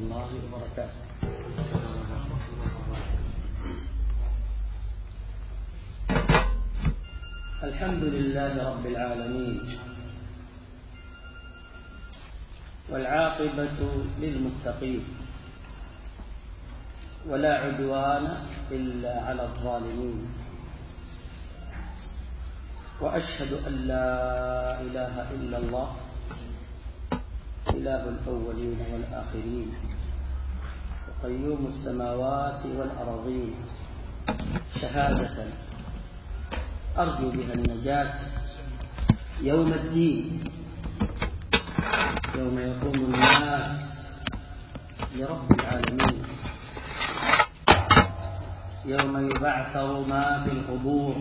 الله وبركاته. الحمد لله رب العالمين، والعاقبة للمتقين، ولا عدوان إلا على الظالمين، وأشهد أن لا إله إلا الله إله الأولين والآخرين، وقيوم السماوات والأرضين، شهادة أرجو بها النجاة يوم الدين، يوم يقوم الناس لرب العالمين، يوم يبعثر ما في القبور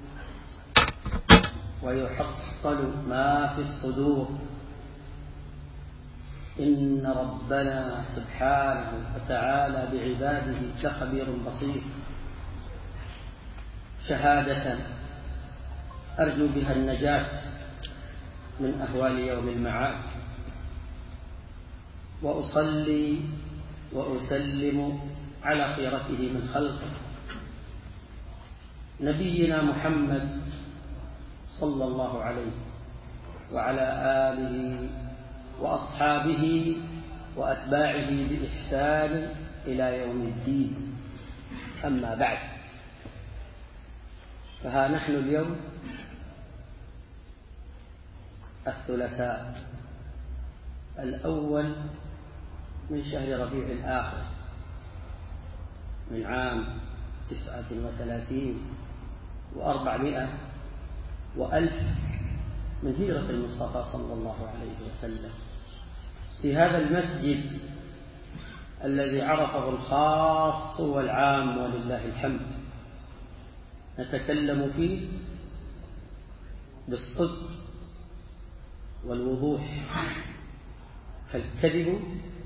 ويحصل ما في الصدور. إن ربنا سبحانه وتعالى بعباده لخبير بصير، شهادة أرجو بها النجاة من أهوال يوم المعاد. وأصلي وأسلم على خيرته من خلقه نبينا محمد صلى الله عليه وعلى آله وأصحابه وأتباعه بإحسان إلى يوم الدين. أما بعد، فها نحن اليوم الثلاثاء الأول من شهر ربيع الآخر من عام 39 و400 وألف من هجرة المصطفى صلى الله عليه وسلم، في هذا المسجد الذي عرفه الخاص والعام ولله الحمد، نتكلم فيه بالصدق والوضوح، فالكذب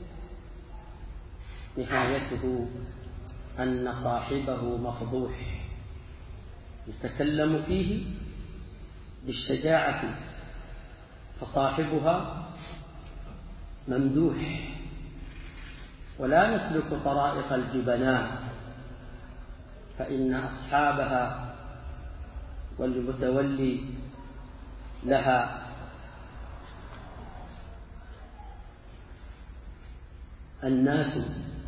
نهايته أن صاحبه مفضوح. نتكلم فيه بالشجاعة فصاحبها ممدوح، ولا نسلك طرائق الجبناء، فإن أصحابها والمتولي لها الناس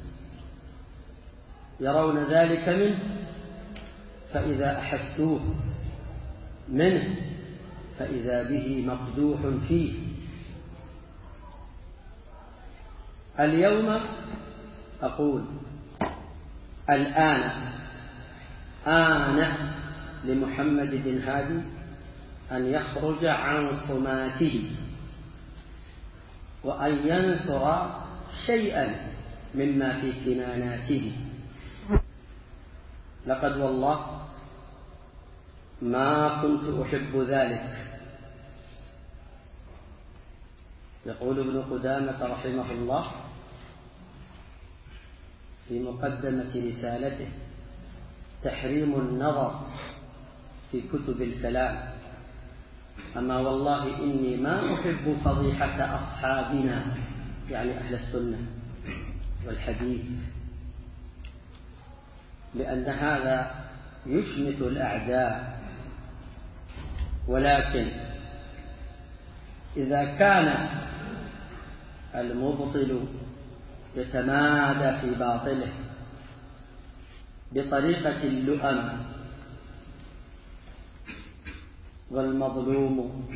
يرون ذلك منه، فإذا أحسوه منه فإذا به مقدوح فيه. اليوم أقول الآن آن لمحمد بن هادي أن يخرج عن صماته وأن ينثر شيئا مما في كناناته. لقد والله ما كنت أحب ذلك. يقول ابن قدامة رحمه الله في مقدمة رسالته: تحريم النظر في كتب الكلام، أما والله إني ما أحب فضيحة أصحابنا، يعني أهل السنة والحديث، لأن هذا يشمت الأعداء. ولكن إذا كان المبطل يتمادى في باطله بطريقة اللؤم، والمظلوم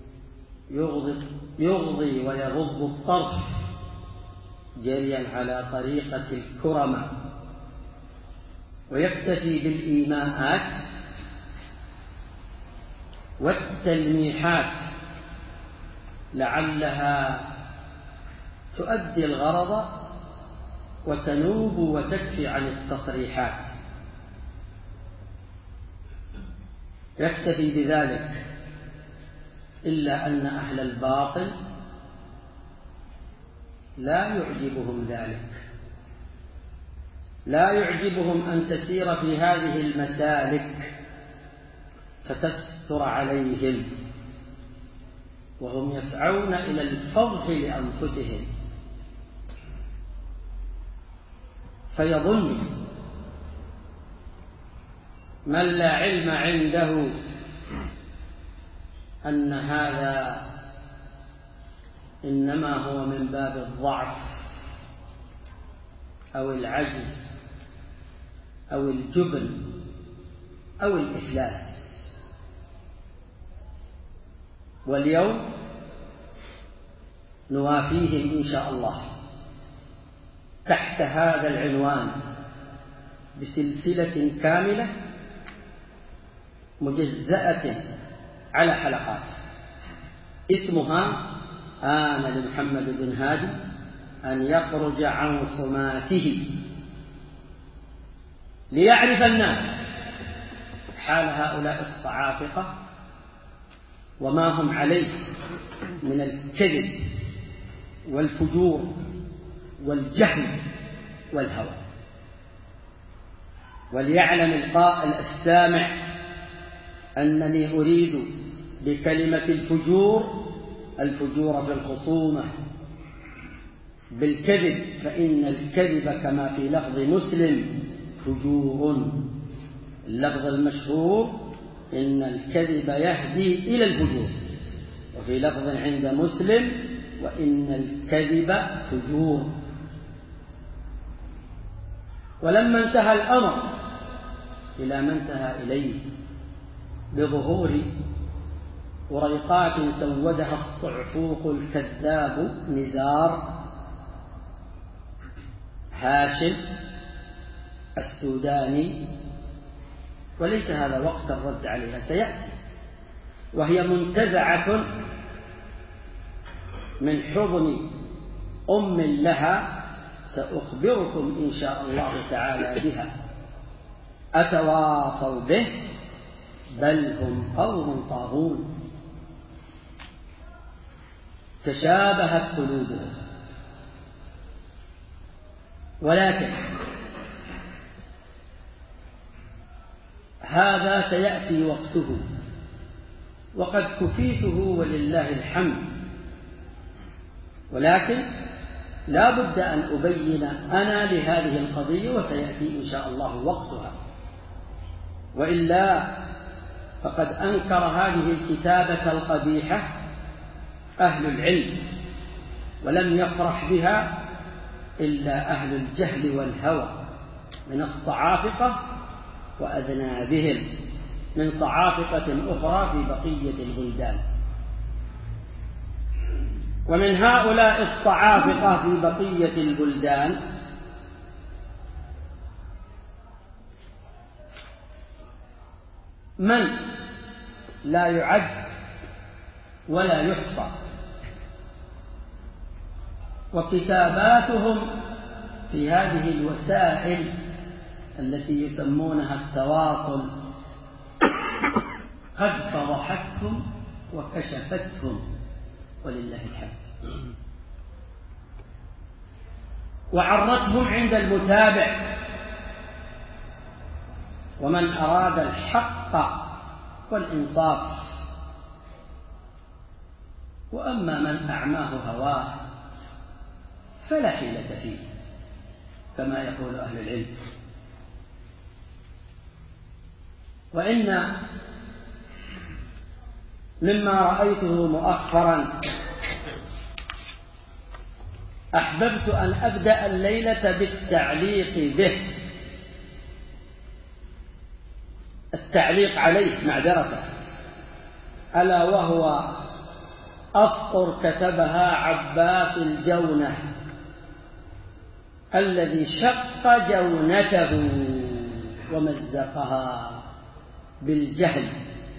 يغضي ويغض الطرف جريا على طريقة الكرمة، ويكتفي بالإيماءات والتلميحات لعلها تؤدي الغرض وتنوب وتكفي عن التصريحات، يكتفي بذلك. إلا أن أهل الباطل لا يعجبهم ذلك، لا يعجبهم أن تسير في هذه المسالك فتستر عليهم، وهم يسعون إلى الفضح لأنفسهم. فيظن من لا علم عنده أن هذا إنما هو من باب الضعف أو العجز أو الجبن أو الإفلاس. واليوم نوافيهم إن شاء الله تحت هذا العنوان بسلسلة كاملة مجزأة على حلقات اسمها آن لمحمد بن هادي أن يخرج عن صماته ليعرف الناس حال هؤلاء الصعافقة وما هم عليه من الكذب والفجور والجهل والهوى، وليعلم القائل السامع أنني أريد بكلمة الفجور في الخصومة بالكذب، فإن الكذب كما في لفظ مسلم فجور. اللفظ المشهور إن الكذب يهدي إلى الفجور، وفي لفظ عند مسلم وإن الكذب فجور. ولما انتهى الأمر إلى ما انتهى إليه بظهور وريقات سودها الصعفوق الكذاب نزار هاشم السوداني، وليس هذا وقت الرد عليها، سيأتي، وهي منتزعة من حضن أم لها، سأخبركم إن شاء الله تعالى بها. أتواصوا به بل هم قوم طاغون تشابهت قلوبهم. ولكن هذا سيأتي وقته، وقد كفيته ولله الحمد، ولكن لا بد أن أبين أنا لهذه القضية، وسيأتي إن شاء الله وقتها، وإلا فقد أنكر هذه الكتابة القبيحة أهل العلم، ولم يفرح بها إلا أهل الجهل والهوى من الصعافقة وأذنابهم من صعافقة أخرى في بقية البلدان. ومن هؤلاء الصعافقة في بقية البلدان من لا يعد ولا يحصى، وكتاباتهم في هذه الوسائل التي يسمونها التواصل قد فضحتهم وكشفتهم ولله الحمد، وعرتهم عند المتابع. ومن أراد الحق والإنصاف، وأما من أعماه هواه فلا حيلة فيه كما يقول أهل العلم. وإن مما رأيته مؤخرا أحببت أن أبدأ الليلة بالتعليق به، التعليق عليه معذرة، ألا وهو أسطر كتبها عباس الجونة الذي شق جونته ومزقها بالجهل،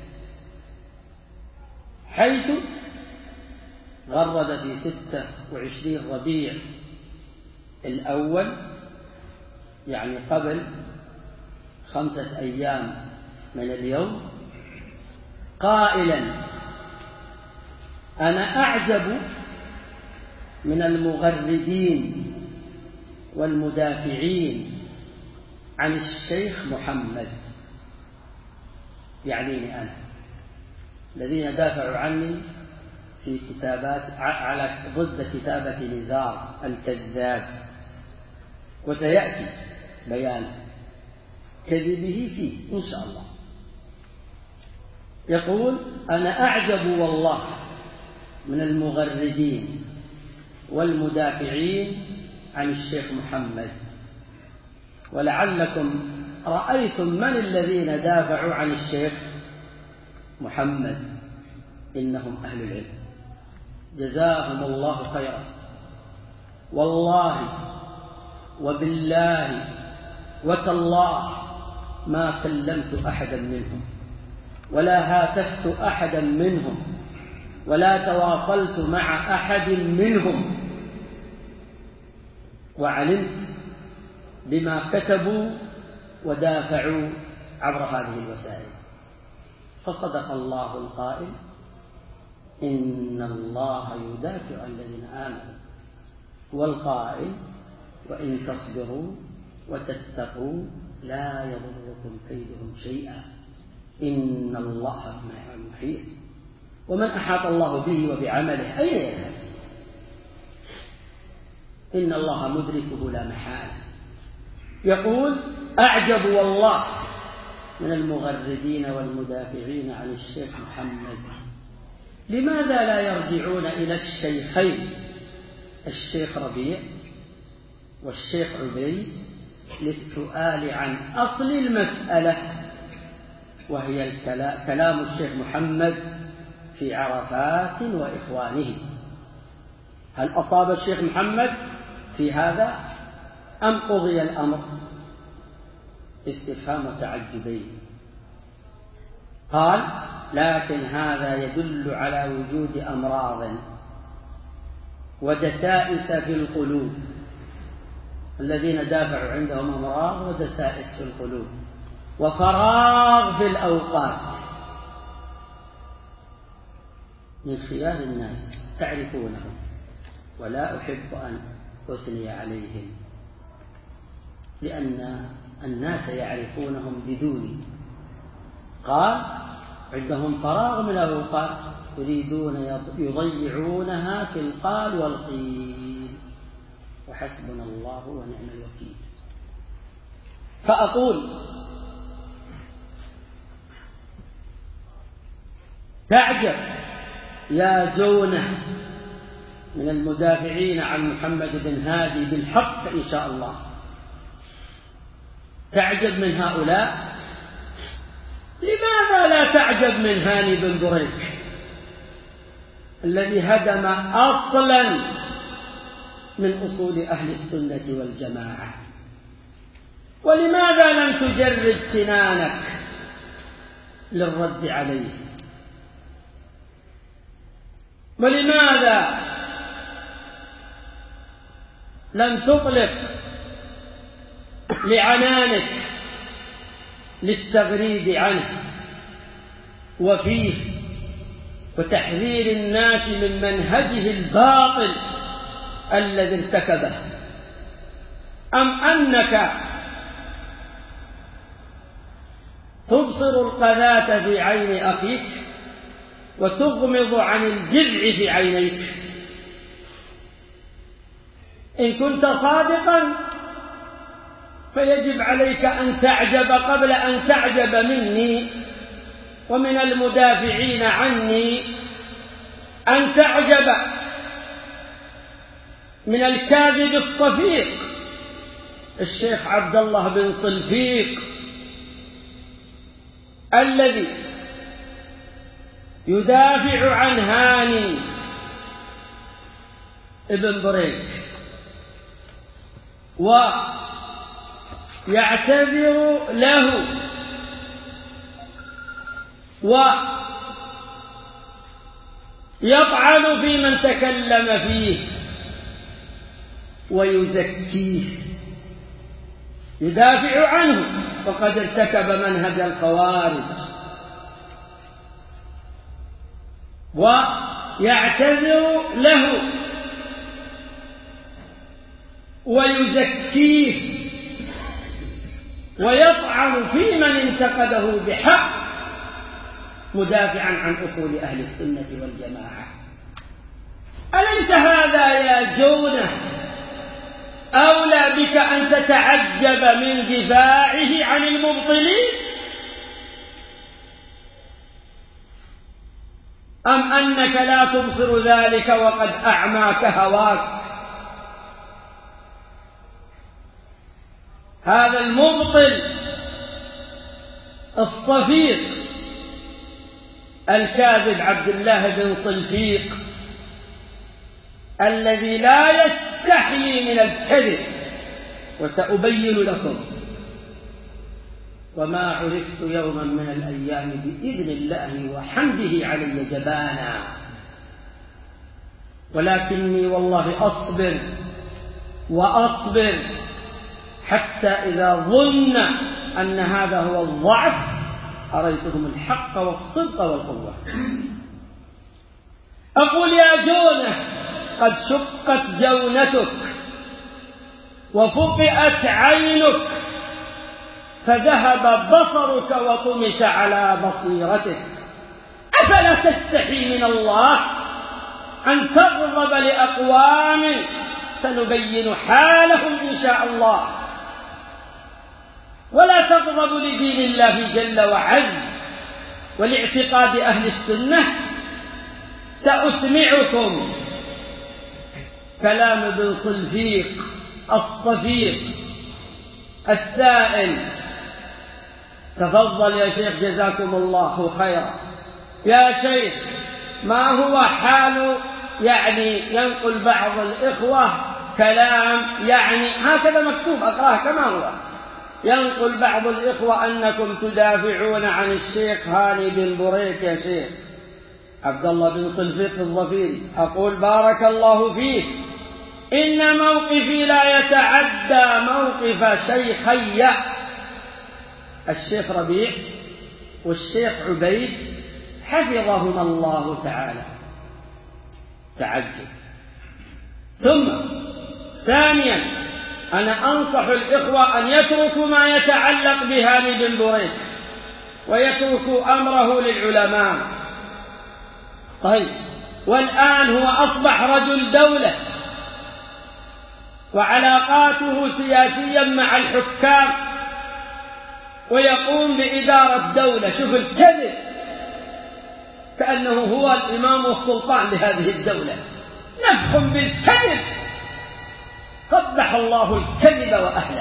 حيث غرد في 26 ربيع الأول، يعني قبل 5 أيام من اليوم، قائلا: أنا أعجب من المغردين والمدافعين عن الشيخ محمد، يعنيني أنا، الذين دافعوا عني في كتابات على ضد كتابة نزار الكذاب. وسيأتي بيان كذبه فيه إن شاء الله. يقول: أنا أعجب والله من المغردين والمدافعين عن الشيخ محمد، ولعلكم رأيتم من الذين دافعوا عن الشيخ محمد، إنهم أهل العلم جزاهم الله خيرا. والله وبالله وتالله ما كلمت أحدا منهم ولا هاتفت أحدا منهم ولا تواصلت مع أحد منهم، وعلمت بما كتبوا ودافعوا عبر هذه الوسائل. فصدق الله القائل: إن الله يدافع عن الذين آمنوا، والقائل: وإن تصبروا وتتقوا لا يضركم كيدهم شيئا إن الله مع المحيط. ومن أحاط الله به وبعمله أين يذهب؟ إن الله مدركه لا محالة. يقول: أعجب والله من المغردين والمدافعين عن الشيخ محمد، لماذا لا يرجعون إلى الشيخين الشيخ ربيع والشيخ عبيد للسؤال عن أصل المسألة، وهي كلام الشيخ محمد في عرفات وإخوانه؟ هل أصاب الشيخ محمد في هذا أم قضي الأمر؟ استفهام تعجبين. قال: لكن هذا يدل على وجود أمراض ودسائس في القلوب. الذين دافعوا عندهم أمراض ودسائس في القلوب وفراغ في الأوقات. من خيار الناس تعرفونهم، ولا أحب أن أثني عليهم، لأن الناس يعرفونهم بدوني. قال: عندهم فراغ من الأوقات يريدون يضيعونها في القال والقيل، وحسبنا الله ونعم الوكيل. فأقول: تعجب يا جونة من المدافعين عن محمد بن هادي بالحق إن شاء الله، تعجب من هؤلاء. لماذا لا تعجب من هاني بن بريك الذي هدم أصلا من أصول أهل السنة والجماعة؟ ولماذا لم تجرد سنانك للرد عليه؟ ولماذا لم تطلق لعنانك للتغريد عنه وفيه وتحذير الناس من منهجه الباطل الذي ارتكبه؟ أم أنك تبصر القذاة في عين أخيك وتغمض عن الجذع في عينيك؟ إن كنت صادقا فيجب عليك أن تعجب قبل أن تعجب مني ومن المدافعين عني، أن تعجب من الكاذب الصفيق الشيخ عبد الله بن صلفيق الذي يدافع عن هاني ابن بريك ويعتذر له ويطعن في من تكلم فيه ويزكيه، يدافع عنه وقد ارتكب منهج الخوارج، ويعتذر له ويزكيه ويطعن في من انتقده بحق، مدافعا عن أصول أهل السنة والجماعة. أليس هذا يا جونة أولى بك أن تتعجب من دفاعه عن المبطلين، أم أنك لا تبصر ذلك وقد أعماك هواك؟ هذا المبطل الصفيق الكاذب عبد الله بن صلفيق الذي لا يستحيي من الكذب، وسأبين لكم. وما عرفت يوما من الأيام بإذن الله وحمده علي جبانا، ولكني والله أصبر وأصبر حتى إذا ظن أن هذا هو الضعف أريتهم الحق والصدق والقوة. أقول يا جونة قد شقت جونتك وفقئت عينك فذهب بصرك وطمس على بصيرتك، أفلا تستحي من الله أن تغضب لأقوام سنبين حالهم إن شاء الله، ولا تغضب لدين الله جل وعز ولاعتقاد أهل السنة؟ سأسمعكم كلام ابن صلفيق الصفيق السائل. تفضل يا شيخ جزاكم الله خيرا. يا شيخ ما هو حال ينقل بعض الإخوة كلام هكذا مكتوب أقراه كما هو، ينقل بعض الإخوة أنكم تدافعون عن الشيخ هاني بن بريك يا شيخ عبد الله بن صلفيق الظفيري. أقول بارك الله فيك، إن موقفي لا يتعدى موقف شيخي الشيخ ربيع والشيخ عبيد حفظهما الله تعالى. تعجب. ثم ثانيا أنا أنصح الإخوة أن يتركوا ما يتعلق بهاني بن بريك ويتركوا أمره للعلماء. طيب، والآن هو أصبح رجل دولة وعلاقاته سياسيا مع الحكام ويقوم بإدارة دولة. شوف الكذب، كأنه هو الإمام والسلطان لهذه الدولة. نفخ بالكذب، قبح الله الكذب وأهله.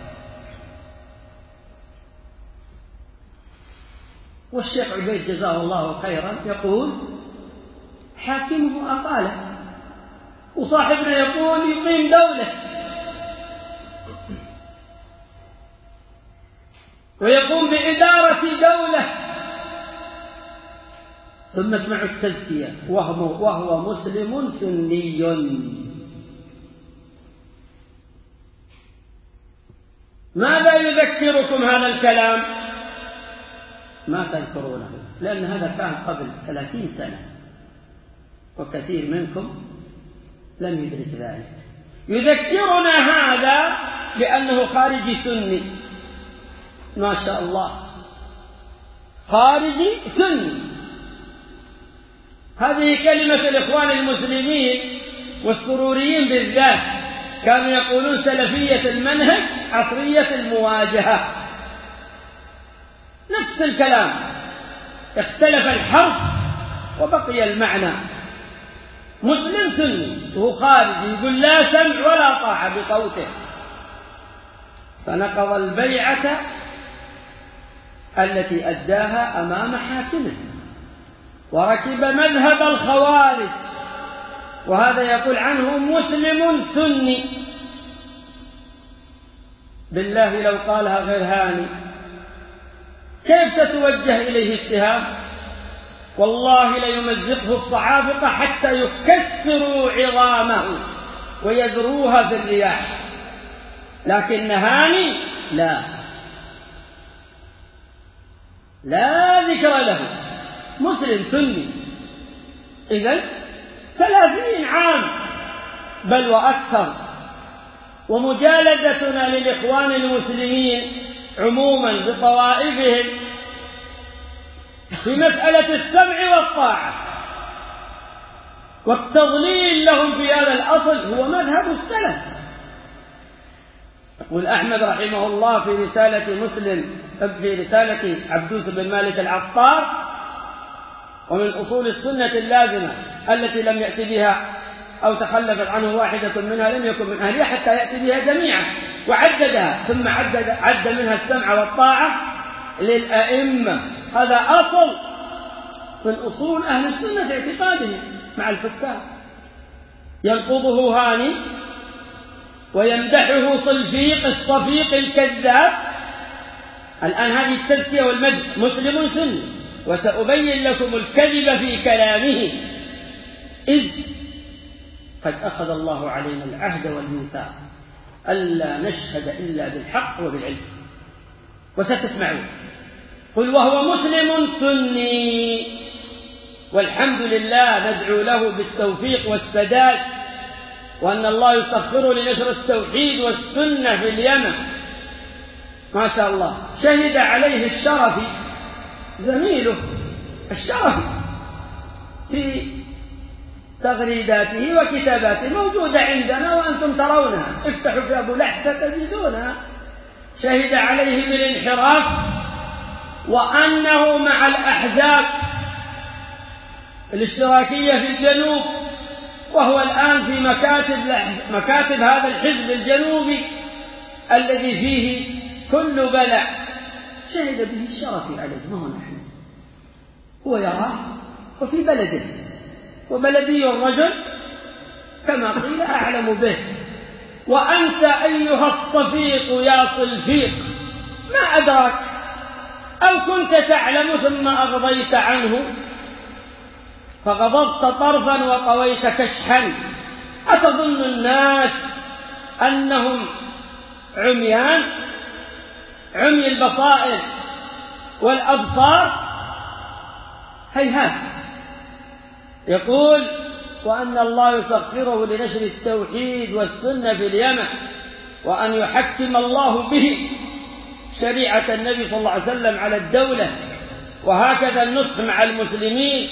والشيخ عبيد جزاه الله خيرا يقول حاكمه أقاله، وصاحبنا يقول يقيم دولة، ويقوم بإدارة دولة. ثم اسمعوا التزكية، وهو مسلم سني. ماذا يذكركم هذا الكلام؟ ما تذكرونه، لأن هذا كان قبل 30 سنة وكثير منكم لم يدرك ذلك. يذكرنا هذا لأنه خارجي سني، ما شاء الله، خارجي سني. هذه كلمة الإخوان المسلمين والسروريين بالذات، كانوا يقولون سلفية المنهج عصرية المواجهة. نفس الكلام، اختلف الحرف وبقي المعنى. مسلم سني وهو خارجي يقول لا سمع ولا طاعة بصوته، فنقض البيعة التي أداها أمام حاكمه وركب مذهب الخوارج، وهذا يقول عنه مسلم سني. بالله لو قالها غير هاني كيف ستوجه إليه اتهام؟ والله ليمزقه الصعابقة حتى يكسروا عظامه ويذروها في الرياح. لكن هاني لا ذكر له، مسلم سني. إذن 30 عام بل وأكثر، ومجالدتنا للإخوان المسلمين عموما بطوائفهم في مسألة السمع والطاعة والتضليل لهم في هذا الأصل هو مذهب السلف. يقول أحمد رحمه الله في رسالة مسلم، في رسالة عبدوس بن مالك العطار: ومن أصول السنة اللازمة التي لم يأتي بها أو تخلفت عنه واحدة منها لم يكن من أهلها حتى يأتي بها جميعا، وعددها ثم عد منها السمع والطاعة للأئمة. هذا أصل من أصول أهل السنة اعتقادهم مع الفكار. ينقضه هاني ويمدحه صلفيق الصفيق الكذاب. الآن هذه التزكية والمدح. مسلم سني، وسأبين لكم الكذب في كلامه، إذ قد أخذ الله علينا العهد والميثاق ألا نشهد إلا بالحق وبالعلم، وستسمعون. قل وهو مسلم سني، والحمد لله ندعو له بالتوفيق والسداد، وأن الله يسخره لنشر التوحيد والسنة في اليمن. ما شاء الله. شهد عليه الشرفي زميله الشرفي في تغريداته وكتاباته، موجودة عندنا وأنتم ترونها، افتحوا في أبو لحسة تجدونها. شهد عليه بالانحراف، وأنه مع الأحزاب الاشتراكية في الجنوب، وهو الآن في مكاتب هذا الحزب الجنوبي الذي فيه كل بلاء. شهد به الشرفي عليه، ما هو نحن، هو يراه وفي بلده، وبلدي الرجل كما قيل أعلم به. وأنت أيها الصفيق يا صلفيق ما أدراك، أو كنت تعلم ثم أغضيت عنه، فغضبت طرفا وقويت كشحا. أتظن الناس أنهم عميان، عمي البصائر والأبصار؟ هيهات. يقول وأن الله يسخره لنشر التوحيد والسنة في اليمن، وأن يحكم الله به شريعة النبي صلى الله عليه وسلم على الدولة، وهكذا النصح مع المسلمين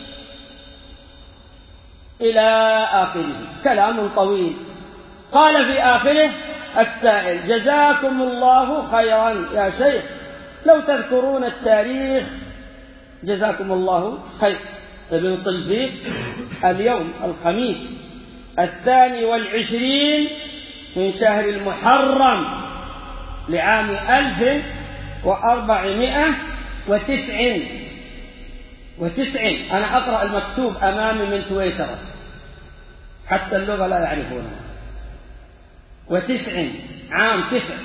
إلى آخره. كلام طويل. قال في آخره السائل: جزاكم الله خيرا يا شيخ، لو تذكرون التاريخ جزاكم الله خير. ابن صلفيق اليوم الخميس 22 من شهر المحرم لعام 1409. أنا أقرأ المكتوب أمامي من تويتر، حتى اللغة لا يعرفونها. عام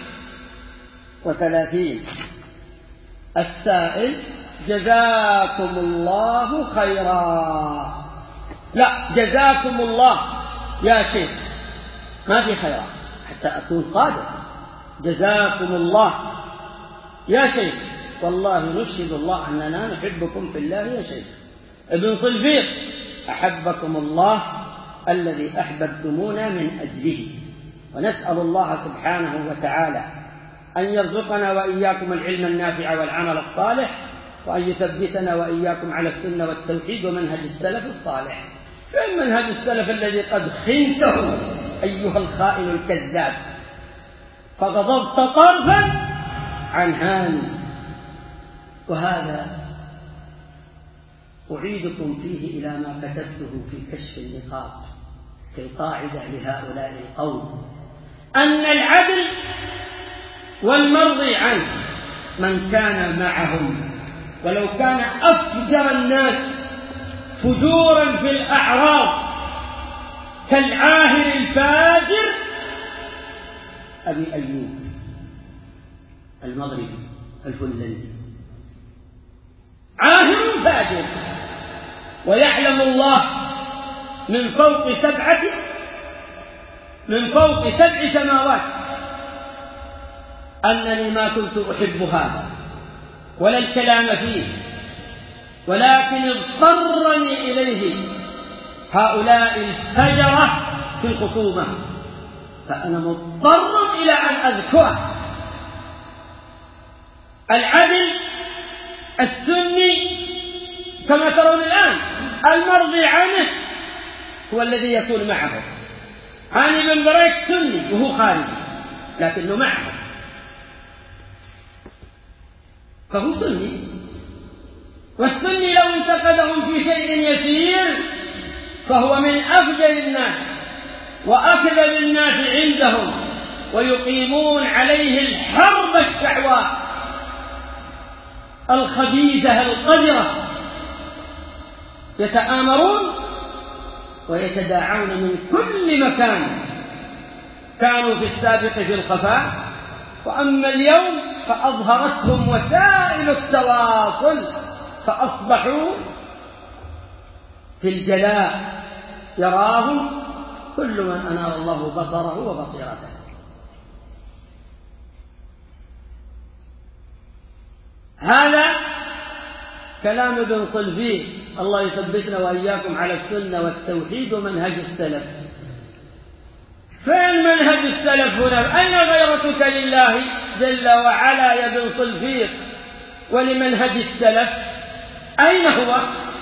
39. السائل: جزاكم الله خيرا. لا، جزاكم الله يا شيخ، ما في خيرا، حتى أكون صادق. جزاكم الله يا شيخ، والله نشهد الله أننا نحبكم في الله يا شيخ. ابن صلفيق: أحبكم الله الذي أحببتمونا من أجله، ونسأل الله سبحانه وتعالى أن يرزقنا وإياكم العلم النافع والعمل الصالح، وأن يثبتنا وإياكم على السنة والتوحيد ومنهج السلف الصالح. فإن منهج السلف الذي قد خنته أيها الخائن الكذاب، فغضبت طرفا عن هاني. وهذا أعيدكم فيه إلى ما كتبته في كشف النقاط في القاعدة لهؤلاء القوم: أن العدل والمرضي عنه من كان معهم، ولو كان أفجر الناس فجورا في الأعراض كالعاهر الفاجر أبي أيوب المغربي الهولندي، عاهر فاجر، ويعلم الله من فوق 7 سماوات أنني ما كنت أحب هذا ولا الكلام فيه، ولكن اضطرني إليه هؤلاء الفجرة في الخصومة، فأنا مضطر إلى أن أذكره. العدل السني كما ترون الآن، المرضي عنه هو الذي يكون معه. هاني بن بريك سني وهو خارجي، لكنه معهم، فهو سني. والسني لو انتقدهم في شيء يسير فهو من أفجر الناس وأكذب الناس عندهم، ويقيمون عليه الحرب الشعواء الخبيثة القذرة، يتآمرون ويتداعون من كل مكان. كانوا في السابق في الخفاء، وأما اليوم فأظهرتهم وسائل التواصل فأصبحوا في الجلاء، يراهم كل من أنار الله بصره وبصيرته. هذا كلام ابن صلفي، الله يثبتنا وإياكم على السنة والتوحيد ومنهج السلف. فين منهج السلف هنا؟ أين غيرتك لله جل وعلا يا ابن صلفي ولمنهج السلف؟ أين هو؟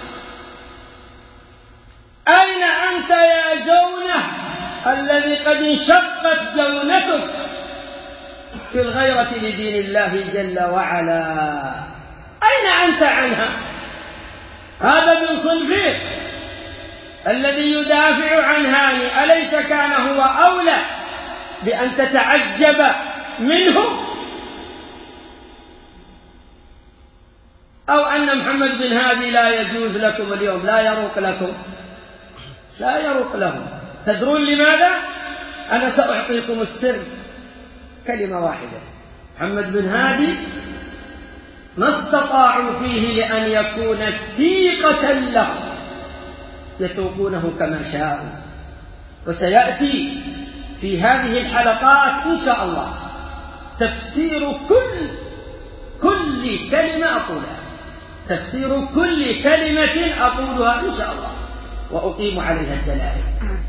أين أنت يا جونة الذي قد انشقت جونتك في الغيرة لدين الله جل وعلا؟ أين أنت عنها؟ هذا ابن صلفي الذي يدافع عن هاني أليس كان هو أولى بأن تتعجب منه؟ أو أن محمد بن هادي لا يجوز لكم اليوم، لا يروق لكم؟ لا يروق لهم. تدرون لماذا؟ أنا سأعطيكم السر، كلمة واحدة. محمد بن هادي ما استطاعوا فيه لأن يكون ثيقة له، يسوقونه كما شاءوا. وسيأتي في هذه الحلقات إن شاء الله تفسير كل كلمة أقولها، تفسير كل كلمة أقولها إن شاء الله، وأقيم عليها الدلائل.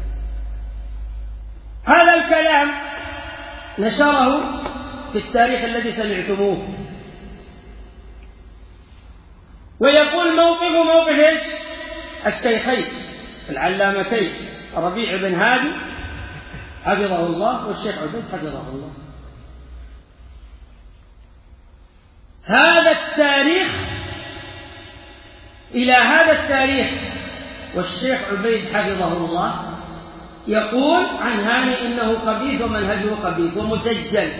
هذا الكلام نشره في التاريخ الذي سمعتموه، ويقول موقف إيش؟ الشيخين العلامتين ربيع بن هادي حفظه الله والشيخ عبيد حفظه الله. هذا التاريخ إلى هذا التاريخ والشيخ عبيد حفظه الله يقول عن هاني إنه خبيث ومنهجه خبيث ومسجل،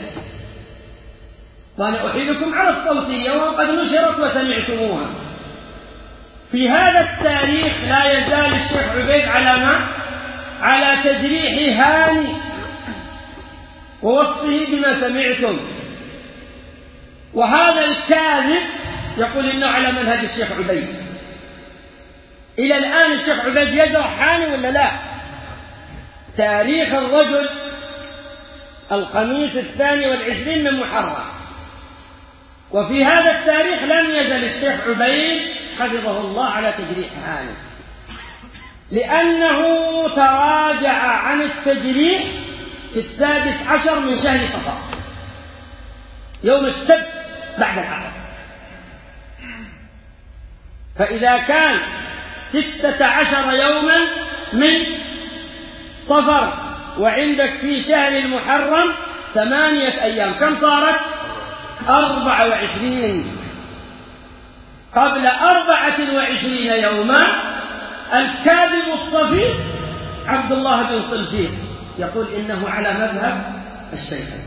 وأنا أحيلكم على الصوتية وقد نشرت وسمعتموها. في هذا التاريخ لا يزال الشيخ عبيد على تجريح هاني ووصفه بما سمعتم، وهذا الكاذب يقول إنه على منهج الشيخ عبيد. إلى الآن الشيخ عبيد يجرح هاني ولا لا؟ تاريخ الرجل 25 من محرم، وفي هذا التاريخ لم يزل الشيخ عبيد حفظه الله على تجريح هاني، لأنه تراجع عن التجريح في 16 من شهر صفر، يوم السبت بعد العصر. فإذا كان 16 يوما من صفر وعندك في شهر المحرم 8 أيام، كم صارت؟ 24. قبل 24 يوما الكاذب الصفي عبد الله بن صلفي يقول إنه على مذهب الشيخين.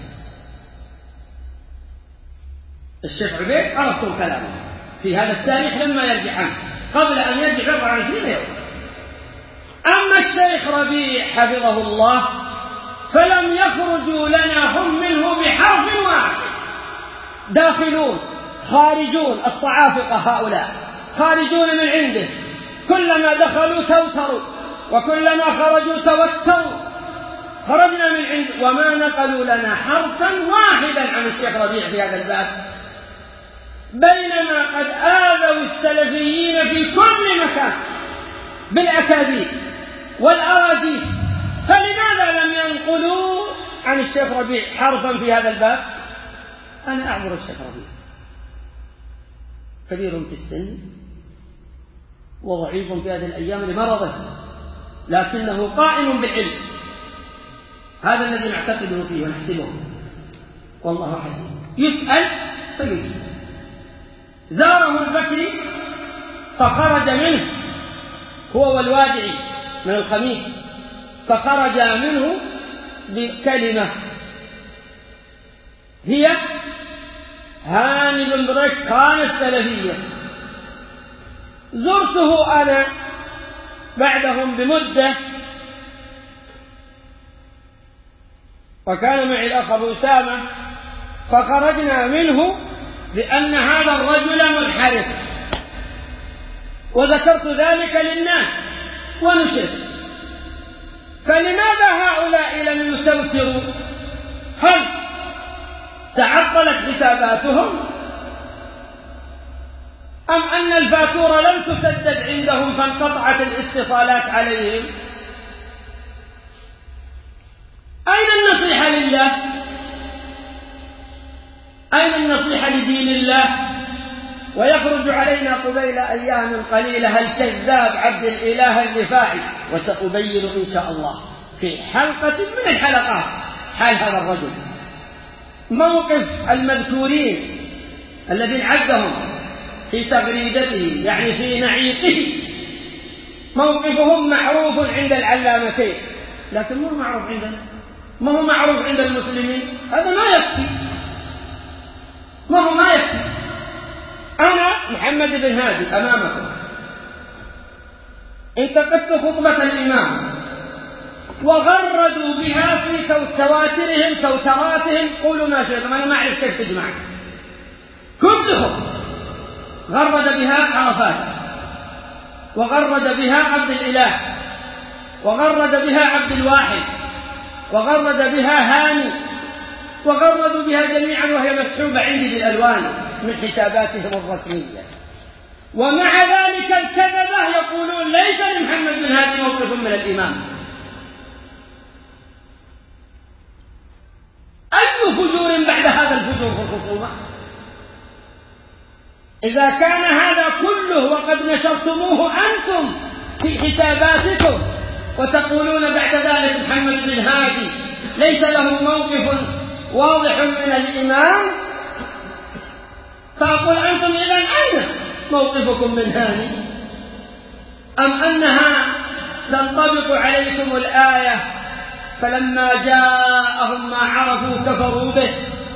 الشيخ عبيد عرفتم كلامه في هذا التاريخ لما يرجع عنه قبل أن يرجع 24 يوم. أما الشيخ ربيع حفظه الله فلم يخرجوا لنا هم منه بحرف واحد، داخلون خارجون، الصعافقة هؤلاء خارجون من عنده، كلما دخلوا توتروا وكلما خرجوا توتروا. خرجنا من عنده وما نقلوا لنا حرفا واحدا عن الشيخ ربيع في هذا الباب، بينما قد آذوا السلفيين في كل مكان بالأكاذيب والأراجيف، فلماذا لم ينقلوا عن الشيخ ربيع حرفا في هذا الباب؟ أنا أعذر الشيخ ربيع، كبير في السن وضعيف في هذه الأيام لمرضه، لكنه قائم بالعلم، هذا الذي نعتقده فيه ونحسبه. والله حسين يسأل فيجيب. زاره البكري فخرج منه هو والوادعي من الخميس، فخرج منه بكلمة هي هاني بن بريك خان السلفية. زرته أنا بعدهم بمدة، وكان معي الأخ أبو أسامة، فخرجنا منه بأن هذا الرجل منحرف، وذكرت ذلك للناس ونشر. فلماذا هؤلاء لم يستوثروا؟ هل تعطلت حساباتهم أم أن الفاتورة لم تسدد عندهم فانقطعت الاتصالات عليهم؟ أين النصيحة لله؟ أين النصيحة لدين الله؟ ويخرج علينا قبيل أيام قليلة الكذاب عبد الإله الرفاعي، وسأبين إن شاء الله في حلقة من الحلقات حال هذا الرجل. موقف المذكورين الذين عدهم في تغريدته يعني في نعيقه موقفهم معروف عند العلامتين، لكن مو معروف عندنا، ما هو معروف عند المسلمين. هذا ما يكفي، ما يكفي. أنا محمد بن هادي أمامكم انتقدت خطبة الإمام وغردوا بها في تواترهم توتراتهم، قولوا ما شئتم أنا ما أعرف كيف تجمع، كلهم غرد بها عرفات، وغرد بها عبد الإله، وغرد بها عبد الواحد، وغرد بها هاني، وغردوا بها جميعا وهي مسحوبة عندي بالألوان من حساباتهم الرسمية. ومع ذلك الكذبة يقولون ليس لمحمد بن هادي موقف من الإمام. أي فجور بعد هذا الفجور في الخصومة؟ إذا كان هذا كله وقد نشرتموه أنتم في حساباتكم وتقولون بعد ذلك محمد بن هادي ليس له موقف واضح من الإمام، فأقول أنتم إذن أين موقفكم من هاني؟ أم أنها تنطبق عليكم الآية فلما جاءهم ما عرفوا كفروا به؟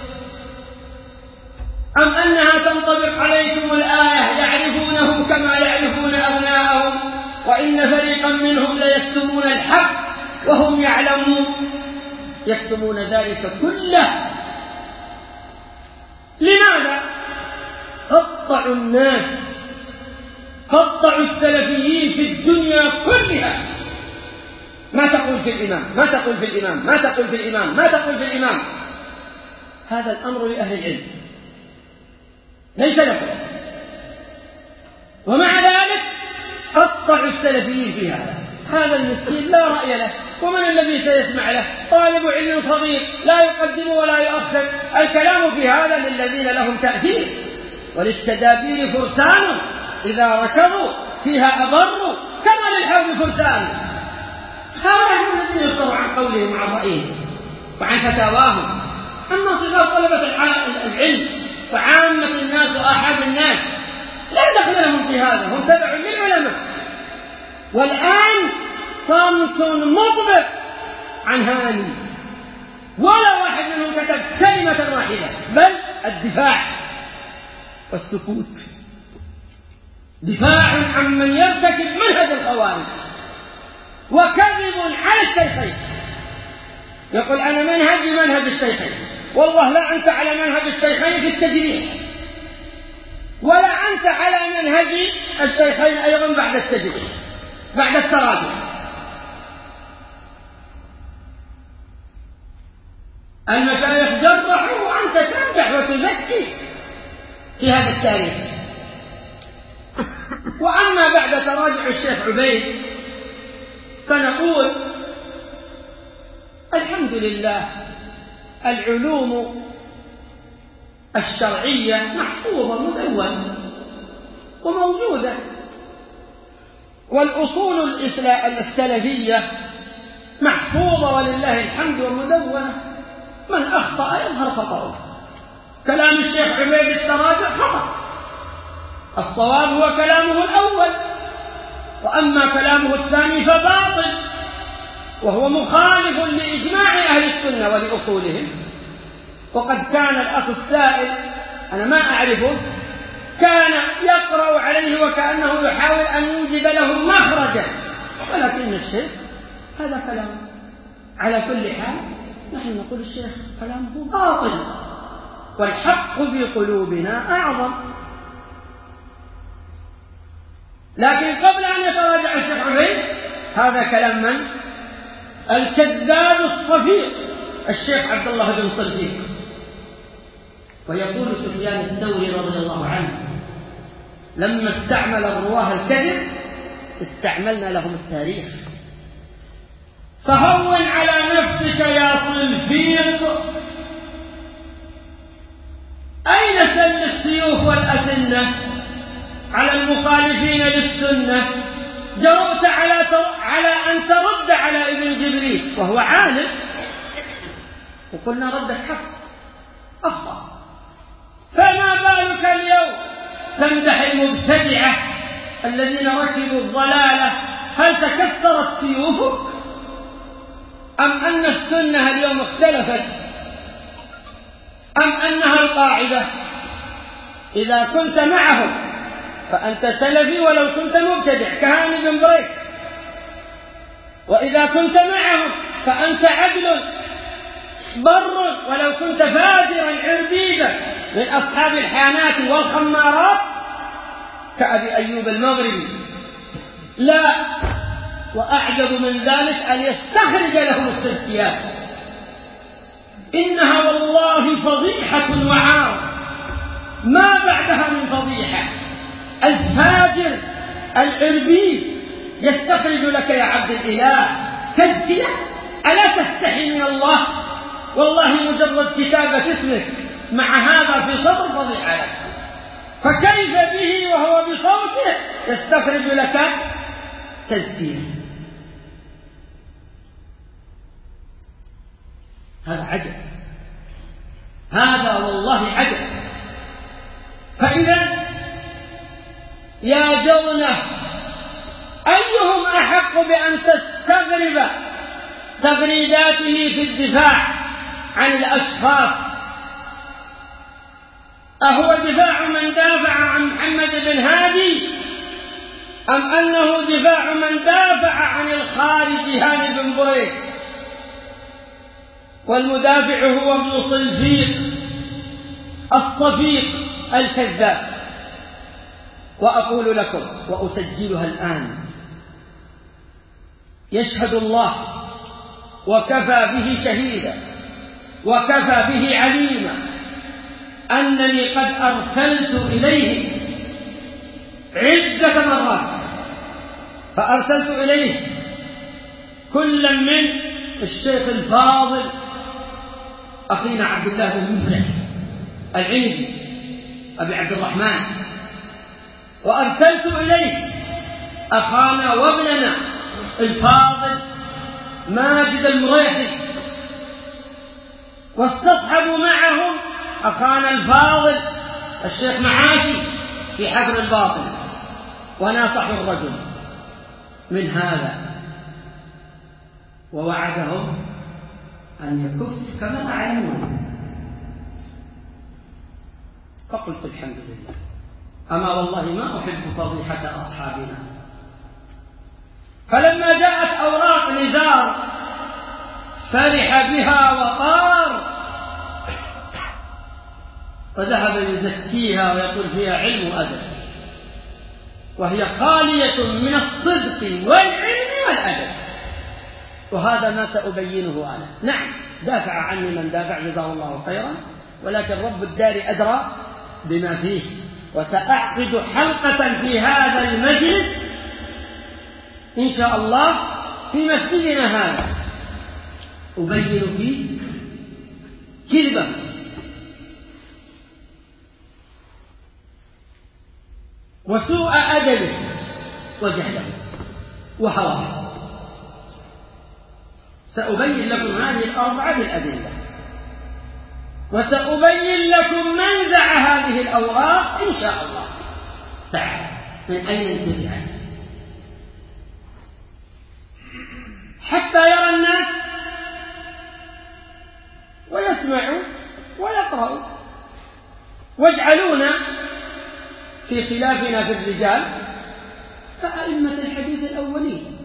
أم أنها تنطبق عليكم الآية يعرفونه كما يعرفون أبناءهم وإن فريقا منهم ليكتمون الحق وهم يعلمون؟ يكتمون ذلك كله. لماذا؟ قطعوا الناس، قطعوا السلفيين في الدنيا كلها. ما تقول في الإمام، ما تقول في الإمام، ما تقول في الإمام، ما تقول في الإمام. هذا الأمر لأهل العلم ليس لكم. ومع ذلك قطعوا السلفيين في هذا المسكين لا رأي له، ومن الذي سيسمع له؟ طالب علم صغير لا يقدم ولا يؤخر. الكلام في هذا للذين لهم تأثير، وللتدابير فرسان إذا ركضوا فيها أضروا كما للحوض فرسان. هؤلاء هم الذين يصدروا عن قولهم وعن رأيهم وعن فتاواهم. أما صغار طلبة العلم وعامة الناس وآحاد الناس لا دخل لهم في هذا، هم تبع للعلماء. والآن صمت مطبق عن هاني، ولا واحد منهم كتب كلمة واحدة، بل الدفاع والسكوت، دفاع عن من يرتكب منهج الخوارج وكذب على الشيخين. يقول أنا منهجي منهج الشيخين، والله لا أنت على منهج الشيخين في التجريح، ولا أنت على منهج الشيخين أيضا بعد التجريح بعد التراجع. المشايخ جرحوا وأنت تمدح وتزكي في هذا التاريخ. وأما بعد تراجع الشيخ عبيد فنقول الحمد لله العلوم الشرعية محفوظة مدونة وموجودة، والأصول السلفية محفوظة ولله الحمد ومدونة. من أخطأ يظهر خطأه. كلام الشيخ عبيد التراجع خطأ، الصواب هو كلامه الأول، وأما كلامه الثاني فباطل، وهو مخالف لإجماع أهل السنة ولأصولهم. وقد كان الأخ السائل، أنا ما أعرفه، كان يقرأ عليه وكأنه يحاول أن يوجد له مخرجا، ولكن الشيخ هذا كلام. على كل حال نحن نقول الشيخ كلامه باطل، والحق في قلوبنا أعظم. لكن قبل أن يتراجع الشيخ عبيد، هذا كلام من؟ الكذاب الصفيق الشيخ عبد الله بن صديق. ويقول سفيان الثوري رضي الله عنه: لما استعمل الرواه الكذب استعملنا لهم التاريخ. فهون على نفسك يا صنفيق، أين سن السيوف والأسنة على المخالفين للسنة؟ جرؤت على أن ترد على ابن جبريل وهو عالم، وقلنا ردك حق أخطأ. فما بالك اليوم تمدح المبتدعة الذين ركبوا الضلالة؟ هل تكثرت سيوفك أم أن السنة اليوم اختلفت أم أنها القاعدة؟ إذا كنت معهم فأنت سلفي ولو كنت مبتدع كهاني بن بريك، وإذا كنت معهم فأنت عدل بر ولو كنت فاجرا عربيدا من أصحاب الحانات والخمارات كأبي أيوب المغربي. لا، وأعجب من ذلك أن يستخرج لهم التزكيات. إنها والله فضيحة وعار ما بعدها من فضيحة. الفاجر العربي يستخرج لك يا عبد الإله تزكية؟ ألا تستحي من الله؟ والله مجرد كتابة اسمك مع هذا في سطر فضيحة لك، فكيف به وهو بصوته يستخرج لك تزكية؟ هذا عجب، هذا والله عجب. فإذا يا جونة أيهم أحق بأن تستغرب تغريداته في الدفاع عن الأشخاص؟ أهو دفاع من دافع عن محمد بن هادي أم أنه دفاع من دافع عن الخارج هاني بن بريك؟ والمدافع هو ابن صنفيق الصفيق الكذاب. وأقول لكم وأسجلها الآن: يشهد الله وكفى به شهيدا وكفى به عليما أنني قد أرسلت إليه عدة مرات، فأرسلت إليه كل من الشيخ الفاضل أخينا عبد الله بن مفلح العندي أبي عبد الرحمن، وأرسلت إليه أخانا وابننا الفاضل ماجد المريحي، واستصحبوا معهم أخانا الفاضل الشيخ معاشي في حفر الباطل، وناصحوا الرجل من هذا ووعدهم أن يكف كما تعلمون. فقلت الحمد لله، أما والله ما أحب فضيحة أصحابنا. فلما جاءت أوراق نزار فرح بها وطار، وذهب يزكيها ويقول فيها علم وأدب، وهي خالية من الصدق والعلم والأدب، وهذا ما سأبينه أنا. نعم، دافع عني من دافع جزاه الله خيرا، ولكن رب الدار أدرى بما فيه. وسأعقد حلقة في هذا المجلس إن شاء الله في مسجدنا هذا أبين فيه كذبة وسوء أدبه وجهله وهواه. سأبين لكم هذه الأربعة بالأدلة. وسأبين لكم منزع هذه الأوراق إن شاء الله تعالى من أين انتزعت، حتى يرى الناس ويسمعوا ويقرأوا. واجعلونا في خلافنا في الرجال كأئمة الحديث الأولين،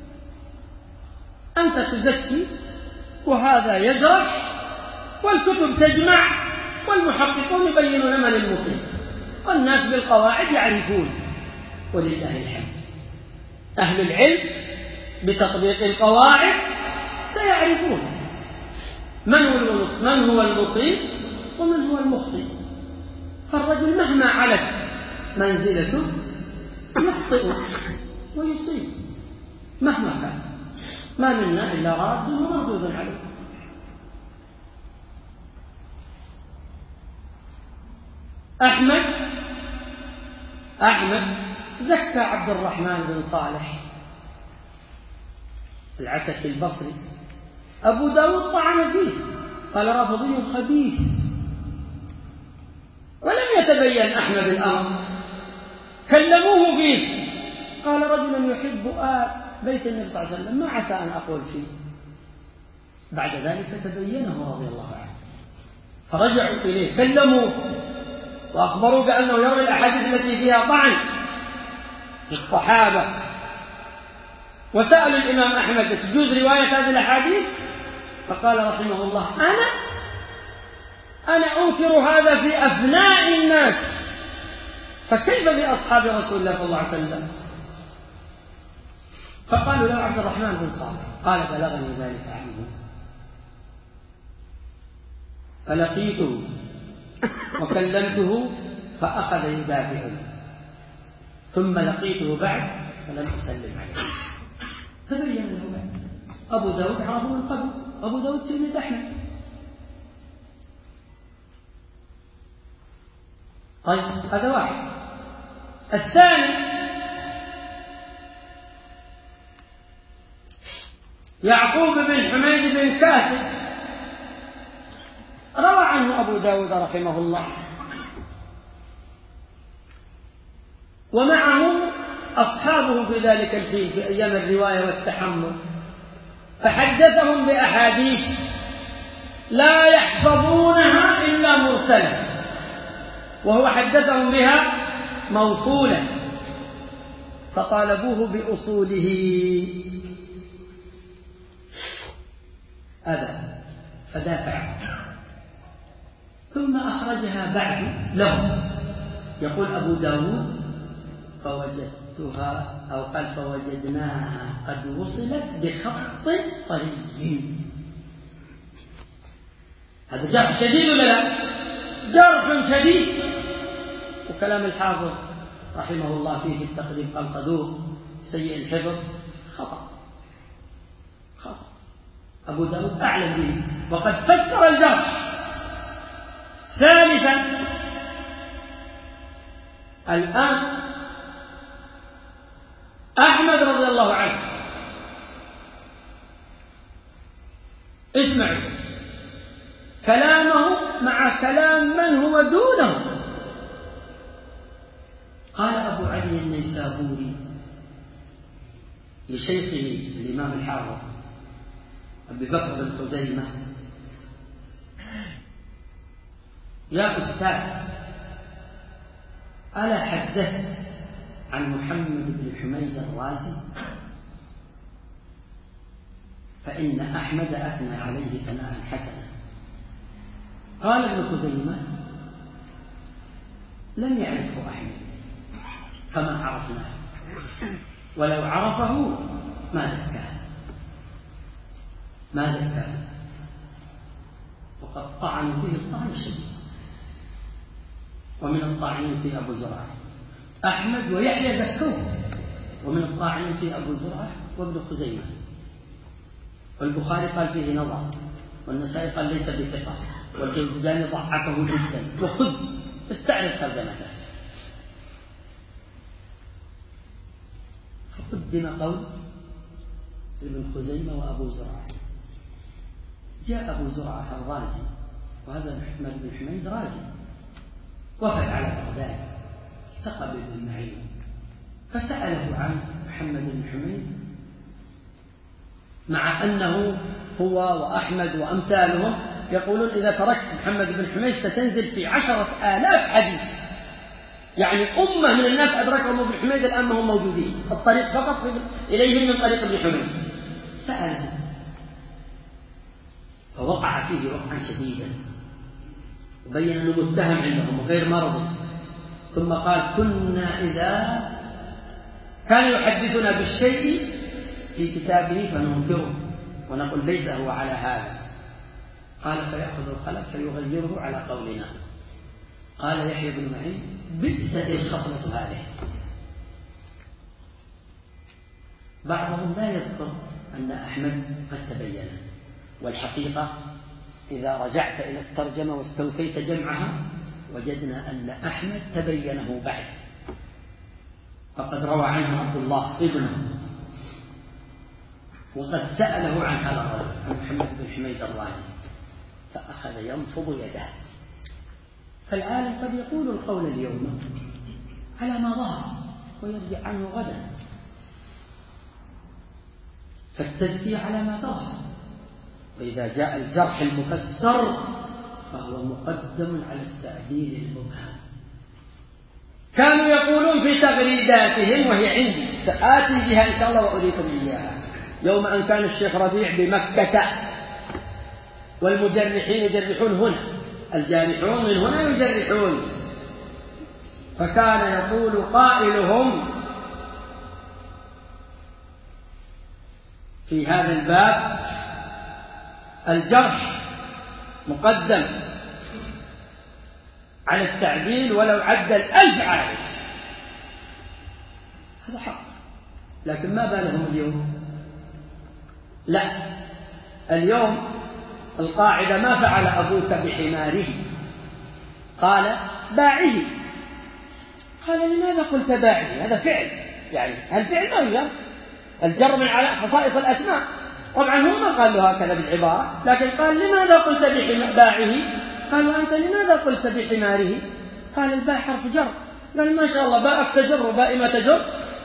أنت تزكي وهذا يجرح، والكتب تجمع، والمحققون يبينون من المصيب، والناس بالقواعد يعرفون ولله الحمد. أهل العلم بتطبيق القواعد سيعرفون من هو المصيب ومن هو المخطئ. فالرجل مهما علت منزلته يخطئ ويصيب مهما كان، ما منا إلا راد ومردود عليه. أحمد زكى عبد الرحمن بن صالح العتكي البصري. أبو داود طعن فيه، قال رافضي خبيث، ولم يتبين أحمد الأمر. كلموه فيه، قال رجل يحب بيت النبي صلى الله عليه وسلم ما عسى أن أقول فيه. بعد ذلك تبينه رضي الله عنه، فرجعوا إليه كلموه وأخبروا بأنه يروي الأحاديث التي فيها طعن في الصحابة، وسألوا الإمام أحمد تجوز رواية هذه الأحاديث، فقال رحمه الله أنا أنكر هذا في أبناء الناس، فكيف بأصحاب رسول الله صلى الله عليه وسلم؟ فقالوا له عبد الرحمن بن صالح، قال بلغني ذلك عنه، فلقيته وكلمته فأخذ يدافع، ثم لقيته بعد فلم أسلم عليه. تبين له بعد. أبو داود عرضه من قبل، أبو داود تلميذ أحمد. طيب هذا واحد. الثاني يعقوب بن حميد بن كاسب، روى عنه أبو داود رحمه الله، ومعه أصحابه في ذلك الحين في أيام الرواية والتحمل، فحدثهم بأحاديث لا يحفظونها إلا مرسلة، وهو حدثهم بها موصولة، فطالبوه بأصوله، أبى فدافع، ثم أخرجها بعد لهم. يقول أبو داود فوجدتها أو قال فوجدناها قد وصلت بخط طري. هذا جرح شديد ولا لا؟ جرح شديد. وكلام الحافظ رحمه الله فيه في التقريب قال صدوق سيء الحفظ، خطأ. أبو داود أعلم به وقد فسر الجرح. ثالثا الآن أحمد رضي الله عنه، اسمعوا كلامه مع كلام من هو دونه. قال أبو علي النيسابوري لشيخه الإمام الحافظ أبي بكر بن خزيمة: يا أستاذ، ألا حدثت عن محمد بن حميد الرازي؟ فإن أحمد أثنى عليه ثناء حسنا. قال ابن خزيمة: لم يعرفه أحمد كما عرفناه، ولو عرفه ما زكاه، وقد طعن فيه الطعن الشديد. ومن الطاعنين في أبو زرعة أحمد ويحيى زكوه، ومن الطاعنين في أبو زرعة وابن خزيمة. والبخاري قال فيه نظر، والنسائي قال ليس بثقة، والجوزجاني ضعفه جدا. وخذ استعرض ترجمته. فقدم قول ابن خزيمة وأبو زرعة. جاء أبو زرعة الرازي وهذا محمد بن حميد رازي وفد على بغداد التقى بابن معين فسأله عن محمد بن حميد، مع أنه هو وأحمد وأمثالهم يقولون إذا تركت محمد بن حميد ستنزل في 10,000 حديث، يعني أمة من الناس أدركهم ابن حميد الآن هم موجودين، الطريق فقط إليهم من طريق ابن حميد. سأله فوقع فيه وقعا شديدا وبين أنه متهم عندهم وغير مرضي، ثم قال كنا إذا كان يحدثنا بالشيء في كتابه فننكره ونقول ليس هو على هذا، قال فيأخذ القلم فيغيره على قولنا. قال يحيى بن معين بئست الخصلة هذه. بعضهم لا يذكر أن أحمد قد تبين، والحقيقة إذا رجعت إلى الترجمة واستوفيت جمعها وجدنا أن أحمد تبينه بعد، فقد روى عنه عبد الله ابنه وقد سأله عن هذا الرجل عن محمد بن حميد الرازي فأخذ ينفض يده. فالعالم قد يقول القول اليوم على ما ظهر ويرجع عنه غدا، فالتزكية على ما ظهر، وإذا جاء الجرح المفسر فهو مقدم على التعديل المبهم. كانوا يقولون في تغريداتهم وهي عندي سآتي بها إن شاء الله وأريكم إياها، يوم أن كان الشيخ ربيع بمكة والمجرحين يجرحون هنا، الجارحون من هنا يجرحون، فكان يقول قائلهم في هذا الباب الجرح مقدم على التعديل ولو عدل 1000 عالم، هذا حق. لكن ما بالهم اليوم؟ لا، اليوم القاعدة ما فعل أبوك بحماره، قال باعه. قال لماذا قلت باعه؟ هذا فعل، يعني الفعل ما يجر، الجر من على خصائص الأسماء. طبعا هو ما قال له هكذا بالعبارة، لكن قال لماذا قلت باعه؟ قال وأنت لماذا قلت بحماره؟ قال الباء حرف جر. قال ما شاء الله باءك تجر وباء ما تجر.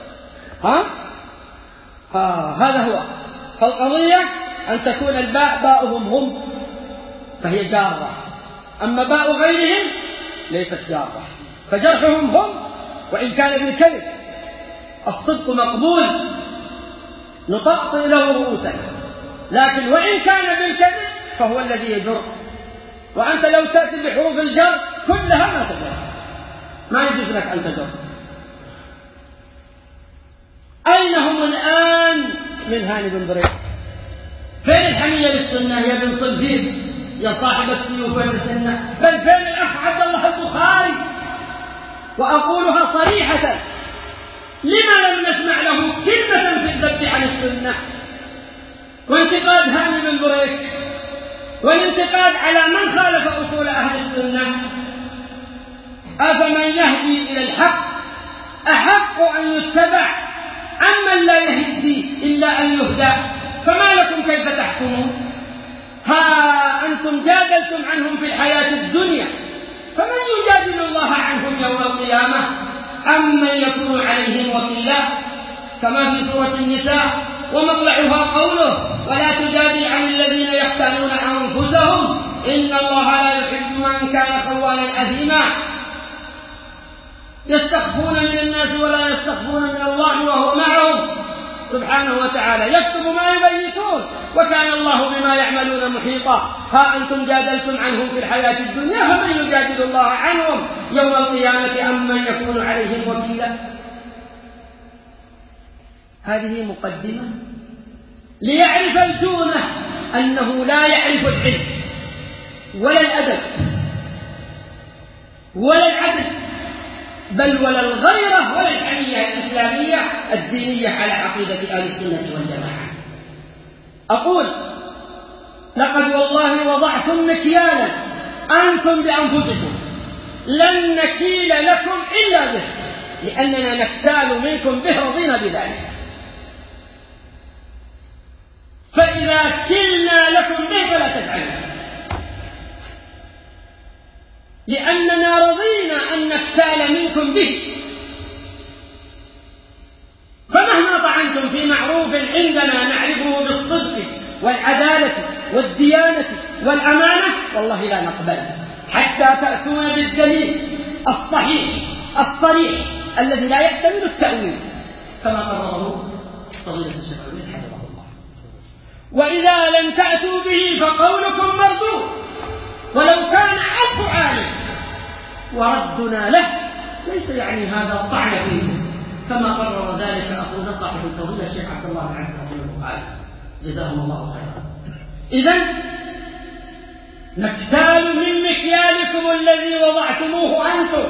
هذا هو. فالقضية أن تكون الباء باؤهم هم فهي جارة، أما باء غيرهم ليست جارة، فجرحهم هم وإن كان بالكذب. الصدق مقبول نطأطئ له رؤوسا، لكن وإن كان بالكذب فهو الذي يجر. وأنت لو تأتي بحروف الجر كلها ما تجر، ما يجوز لك أن تجر. أين هم الآن من هاني بن بريد؟ فين الحمية للسنة يا بن صلفير يا صاحب السيوف والسنة؟ بل فين الأخ عبد الله البخاري؟ وأقولها صريحة، لما لم نسمع له كلمة في الذب عن السنة وانتقاد هاني بن بريد والانتقاد على من خالف أصول أهل السنة؟ أفمن يهدي إلى الحق أحق أن يتبع عمن لا يهدي إلا أن يهدى؟ فما لكم كيف تحكمون؟ ها أنتم جادلتم عنهم في الحياة الدنيا، فمن يجادل الله عنهم يوم القيامة أم من يكون عليهم وكيلا؟ كما في سورة النساء ومطلعها قوله ولا تجادل عن الذين يختانون أنفسهم إن الله لا يحب من كان خوانا أثيما. يستخفون من الناس ولا يستخفون من الله وهو معهم سبحانه وتعالى، يكتب ما يبيتون وكان الله بما يعملون محيطا. ها أنتم جادلتم عنهم في الحياة الدنيا، فمن يجادل الله عنهم يوم القيامة أم من يكون عليهم وكيلا؟ هذه مقدمة ليعرف الجونة أنه لا يعرف العلم ولا الأدب ولا العدل بل ولا الغيرة ولا الحمية الإسلامية الدينية على عقيدة أهل السنة والجماعة. أقول لقد والله وضعتم مكيالا أنتم بأنفسكم لن نكيل لكم إلا به، لأننا نكتال منكم به رضينا بذلك، فإذا كلنا لكم به فلا تفعلوا. لأننا رضينا أن نكتال منكم به. فمهما طعنتم في معروف عندنا نعرفه بالصدق والعدالة والديانة والأمانة والله لا نقبله حتى تأتون بالدليل الصحيح الصريح الذي لا يحتمل التأويل كما قرره فضيلة الشيخ عبيد حفظه الله. وإذا لم تأتوا به فقولكم مردود ولو كان ألف عالم، وردنا له ليس يعني هذا الطعن فيه كما قرر ذلك أخونا صاحب الفضيلة الشيخ عبد الله بن عبد الرحمن البخاري جزاهم الله خيرا. إذن نكتال من مكيالكم الذي وضعتموه أنتم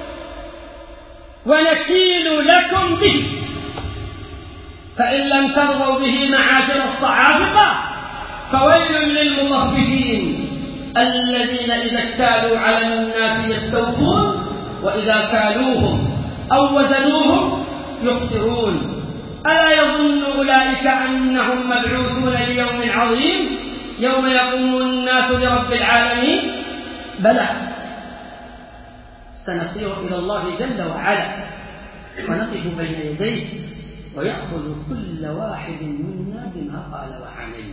ونكيل لكم به، فإن لم ترضوا به معاشر الصعابقة فويل للمطففين الذين إذا اكتالوا على الناس يستوفون وإذا كالوهم أو وزنوهم يخسرون. ألا يظن أولئك أنهم مبعوثون ليوم عظيم يوم يقوم الناس لرب العالمين؟ بلى، سنسير إلى الله جل وعلا ونقف بين يديه ويأخذ كل واحد منا بما قال وعمل.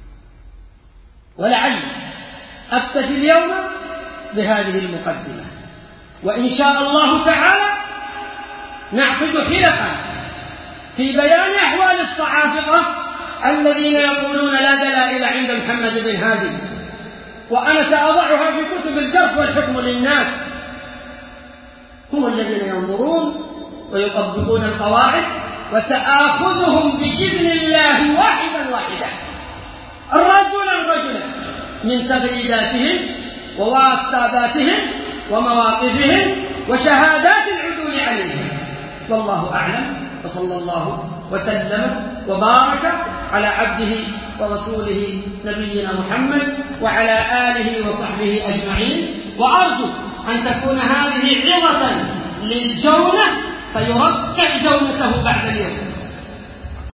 ولعل أكتفي اليوم بهذه المقدمة، وإن شاء الله تعالى نعقد حلقا في بيان أحوال الصعافقة الذين يقولون لا دلائل عند محمد بن هادي، وأنا سأضعها في كتب الجرح والحكم للناس. هم الذين ينظرون ويطبقون القواعد وتآخذهم بإذن الله واحدا واحدا رجلا من تغريداتهم وواستاداتهم ومواقفهم وشهادات العدول عليهم. والله أعلم، وصلى الله وسلم وبارك على عبده ورسوله نبينا محمد وعلى آله وصحبه أجمعين. وأرجو أن تكون هذه عظة للجونة فيرقع جونته بعد اليوم.